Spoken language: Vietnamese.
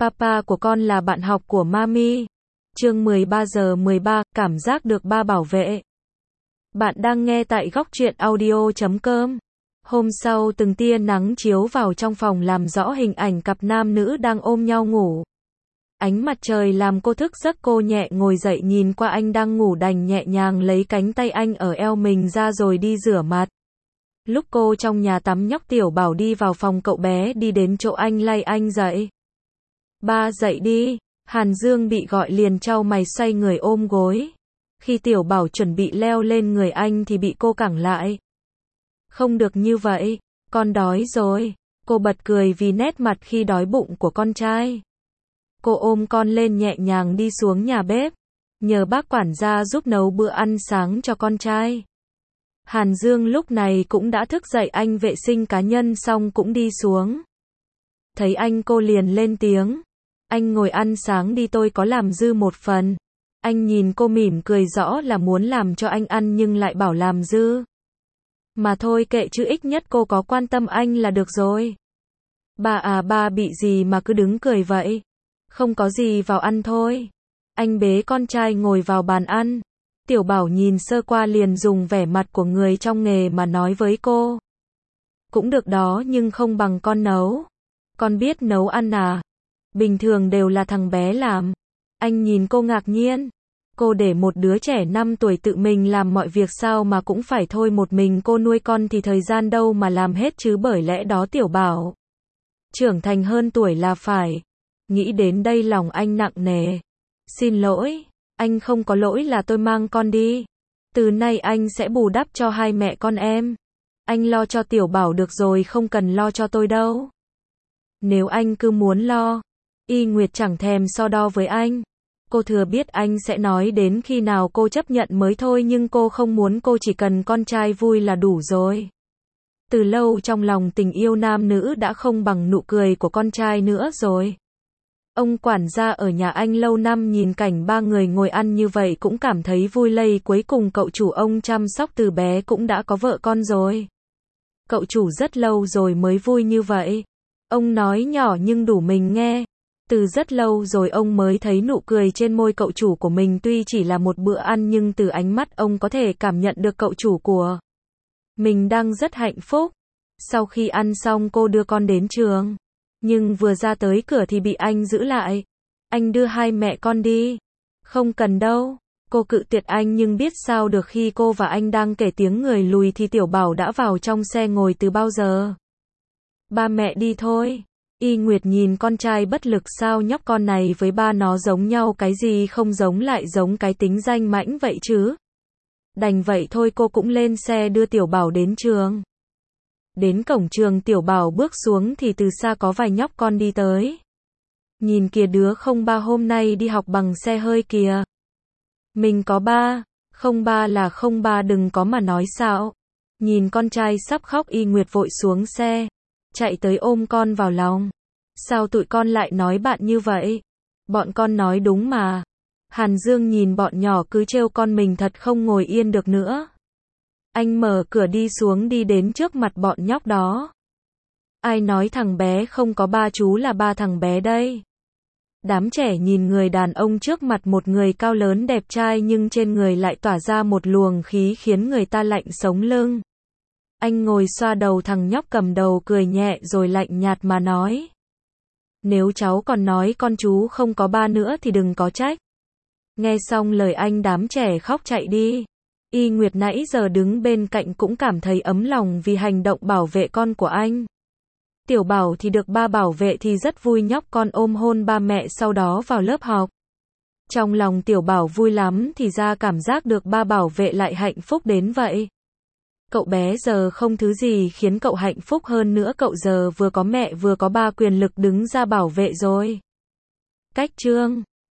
Papa của con là bạn học của Mami. Chương 13:13, cảm giác được ba bảo vệ. Bạn đang nghe tại góc truyện audio.com. Hôm sau từng tia nắng chiếu vào trong phòng làm rõ hình ảnh cặp nam nữ đang ôm nhau ngủ. Ánh mặt trời làm cô thức giấc, cô nhẹ ngồi dậy nhìn qua anh đang ngủ đành nhẹ nhàng lấy cánh tay anh ở eo mình ra rồi đi rửa mặt. Lúc cô trong nhà tắm nhóc Tiểu Bảo đi vào phòng, cậu bé đi đến chỗ anh lay anh dậy. Ba dậy đi. Hàn Dương bị gọi liền chau mày xoay người ôm gối. Khi Tiểu Bảo chuẩn bị leo lên người anh thì bị cô cản lại. Không được như vậy, con đói rồi. Cô bật cười vì nét mặt khi đói bụng của con trai. Cô ôm con lên nhẹ nhàng đi xuống nhà bếp, nhờ bác quản gia giúp nấu bữa ăn sáng cho con trai. Hàn Dương lúc này cũng đã thức dậy, anh vệ sinh cá nhân xong cũng đi xuống. Thấy anh cô liền lên tiếng. Anh ngồi ăn sáng đi, tôi có làm dư một phần. Anh nhìn cô mỉm cười, rõ là muốn làm cho anh ăn nhưng lại bảo làm dư. Mà thôi kệ chứ, ít nhất cô có quan tâm anh là được rồi. Ba à, ba bị gì mà cứ đứng cười vậy? Không có gì, vào ăn thôi. Anh bế con trai ngồi vào bàn ăn. Tiểu Bảo nhìn sơ qua liền dùng vẻ mặt của người trong nghề mà nói với cô. Cũng được đó nhưng không bằng con nấu. Con biết nấu ăn à? Bình thường đều là thằng bé làm. Anh nhìn cô ngạc nhiên. Cô để một đứa trẻ 5 tuổi tự mình làm mọi việc sao mà cũng phải thôi, một mình cô nuôi con thì thời gian đâu mà làm hết chứ, bởi lẽ đó Tiểu Bảo trưởng thành hơn tuổi là phải. Nghĩ đến đây lòng anh nặng nề. Xin lỗi, anh không có lỗi, là tôi mang con đi. Từ nay anh sẽ bù đắp cho hai mẹ con em. Anh lo cho Tiểu Bảo được rồi, không cần lo cho tôi đâu. Nếu anh cứ muốn lo, Y Nguyệt chẳng thèm so đo với anh. Cô thừa biết anh sẽ nói đến khi nào cô chấp nhận mới thôi, nhưng cô không muốn, cô chỉ cần con trai vui là đủ rồi. Từ lâu trong lòng tình yêu nam nữ đã không bằng nụ cười của con trai nữa rồi. Ông quản gia ở nhà anh lâu năm nhìn cảnh ba người ngồi ăn như vậy cũng cảm thấy vui lây, cuối cùng cậu chủ ông chăm sóc từ bé cũng đã có vợ con rồi. Cậu chủ rất lâu rồi mới vui như vậy. Ông nói nhỏ nhưng đủ mình nghe. Từ rất lâu rồi ông mới thấy nụ cười trên môi cậu chủ của mình, tuy chỉ là một bữa ăn nhưng từ ánh mắt ông có thể cảm nhận được cậu chủ của mình đang rất hạnh phúc. Sau khi ăn xong cô đưa con đến trường. Nhưng vừa ra tới cửa thì bị anh giữ lại. Anh đưa hai mẹ con đi. Không cần đâu. Cô cự tuyệt anh nhưng biết sao được, khi cô và anh đang kể tiếng người lùi thì Tiểu Bảo đã vào trong xe ngồi từ bao giờ. Ba mẹ đi thôi. Y Nguyệt nhìn con trai bất lực, sao nhóc con này với ba nó giống nhau, cái gì không giống lại giống cái tính danh mãnh vậy chứ. Đành vậy thôi, cô cũng lên xe đưa Tiểu Bảo đến trường. Đến cổng trường Tiểu Bảo bước xuống thì từ xa có vài nhóc con đi tới. Nhìn kìa, đứa không ba hôm nay đi học bằng xe hơi kìa. Mình có ba. Không ba là không ba, đừng có mà nói xạo. Nhìn con trai sắp khóc, Y Nguyệt vội xuống xe, chạy tới ôm con vào lòng. Sao tụi con lại nói bạn như vậy? Bọn con nói đúng mà. Hàn Dương nhìn bọn nhỏ cứ trêu con mình thật không ngồi yên được nữa. Anh mở cửa đi xuống, đi đến trước mặt bọn nhóc đó. Ai nói thằng bé không có ba, chú là ba thằng bé đây. Đám trẻ nhìn người đàn ông trước mặt, một người cao lớn đẹp trai nhưng trên người lại tỏa ra một luồng khí khiến người ta lạnh sống lưng. Anh ngồi xoa đầu thằng nhóc cầm đầu, cười nhẹ rồi lạnh nhạt mà nói. Nếu cháu còn nói con chú không có ba nữa thì đừng có trách. Nghe xong lời anh, đám trẻ khóc chạy đi. Y Nguyệt nãy giờ đứng bên cạnh cũng cảm thấy ấm lòng vì hành động bảo vệ con của anh. Tiểu Bảo thì được ba bảo vệ thì rất vui, nhóc con ôm hôn ba mẹ sau đó vào lớp học. Trong lòng Tiểu Bảo vui lắm, thì ra cảm giác được ba bảo vệ lại hạnh phúc đến vậy. Cậu bé giờ không thứ gì khiến cậu hạnh phúc hơn nữa, cậu giờ vừa có mẹ vừa có ba, quyền lực đứng ra bảo vệ rồi. Cách chương